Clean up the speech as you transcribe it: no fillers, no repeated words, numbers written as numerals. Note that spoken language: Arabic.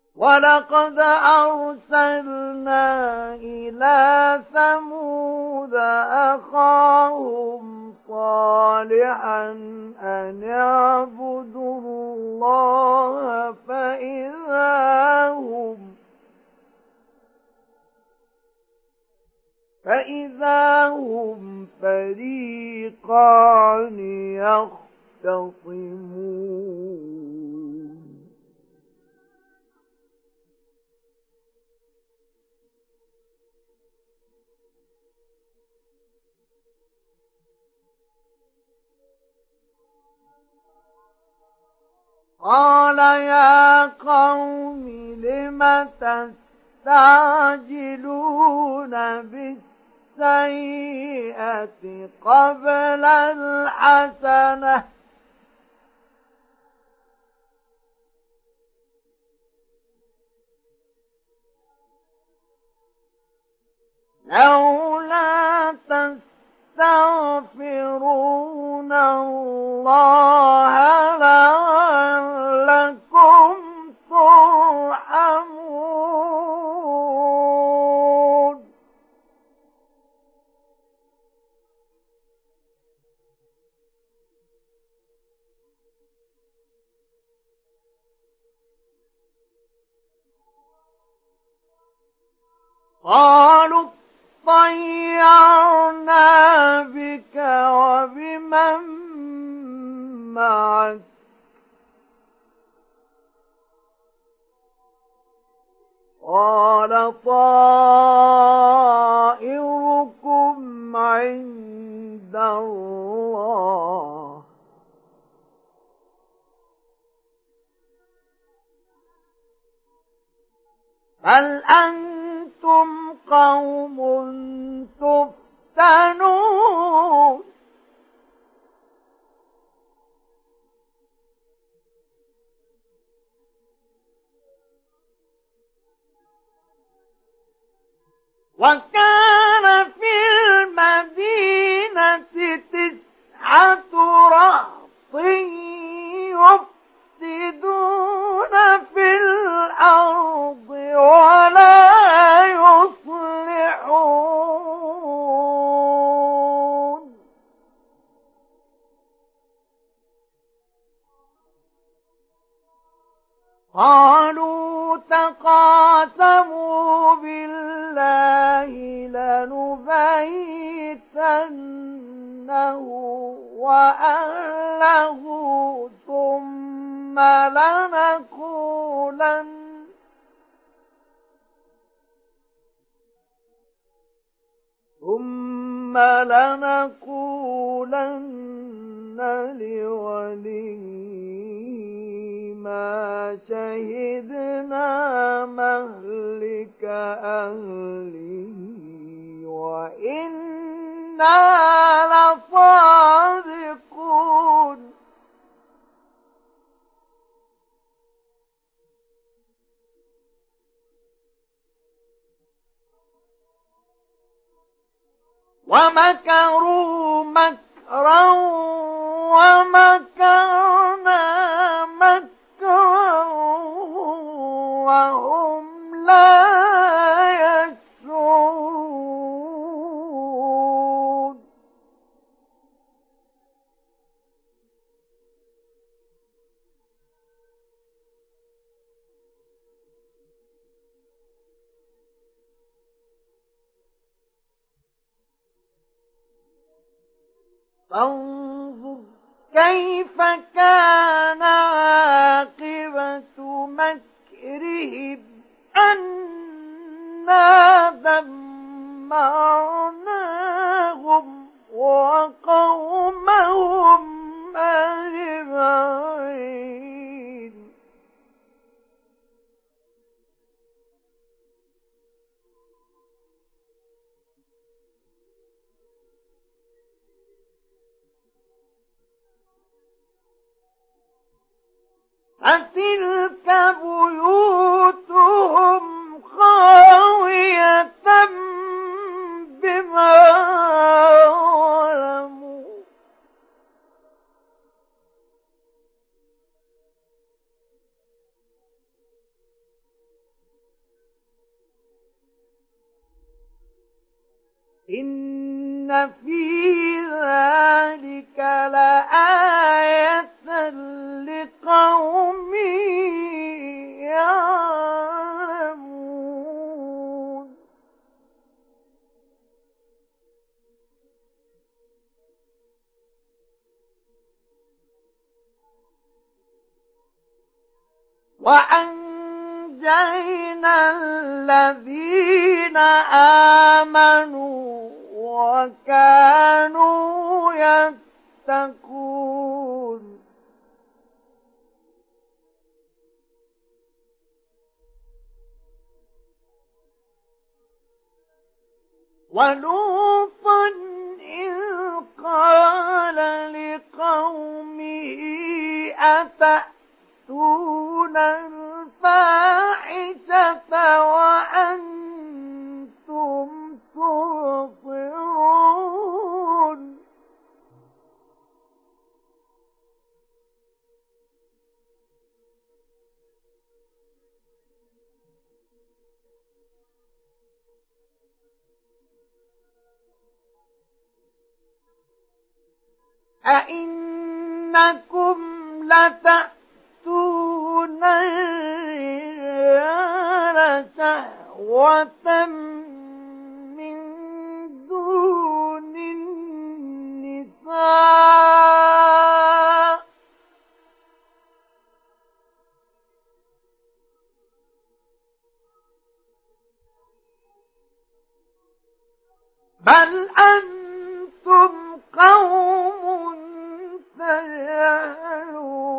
ولقد أرسلنا إلى ثمود أخاهم صالحا أن اعبدوا الله فإذا هم فريقان يختصمون قال يا قوم لم تستعجلون بالسيئة قبل الحسنة لولا تستغفرون الله لعلكم ترحمون قالوا طيرنا بك وبمن معك قال طائركم عند الله بل أنتم قوم تفتنون وكان في المدينة 9 رهط يفسدون في الأرض ولا يصلحون قالوا تقاسموا بالله لنبيتنه وأهله ثم لنقولن لوليه ما شهدنا مهلك أهله وإنا لصادقون ومكروا مكرا ومكرنا مكرا وهم لا يشعرون فانظر كيف كان عاقبة مكرهم أنا دمرناهم وقومهم أجمعين فتلك بيوتهم خاوية بما ظلموا إن في ذلك لآية لقوم يعلمون وأنجينا الذين آمنوا وكانوا يتقون ولوطا إذ قال لقومه أتأتون الفاحشة وأنتم تبصرون أئنكم لتأتون الرجال شهوة من دون النساء بل أنتم قوم تجهلون